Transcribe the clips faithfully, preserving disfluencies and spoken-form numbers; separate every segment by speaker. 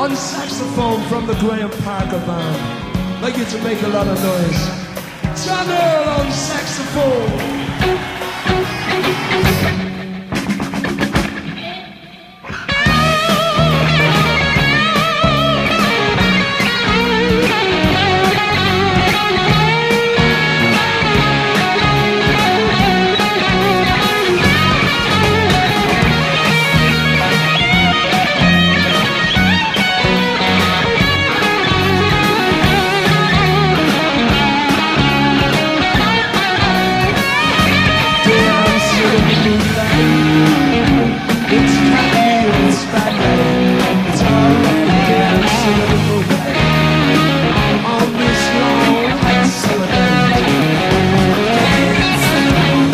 Speaker 1: on saxophone from the Graham Parker Band. I'd like you to make a lot of noise. John Earl on saxophone.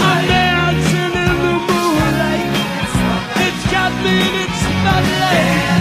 Speaker 2: It's got me in its spotlight.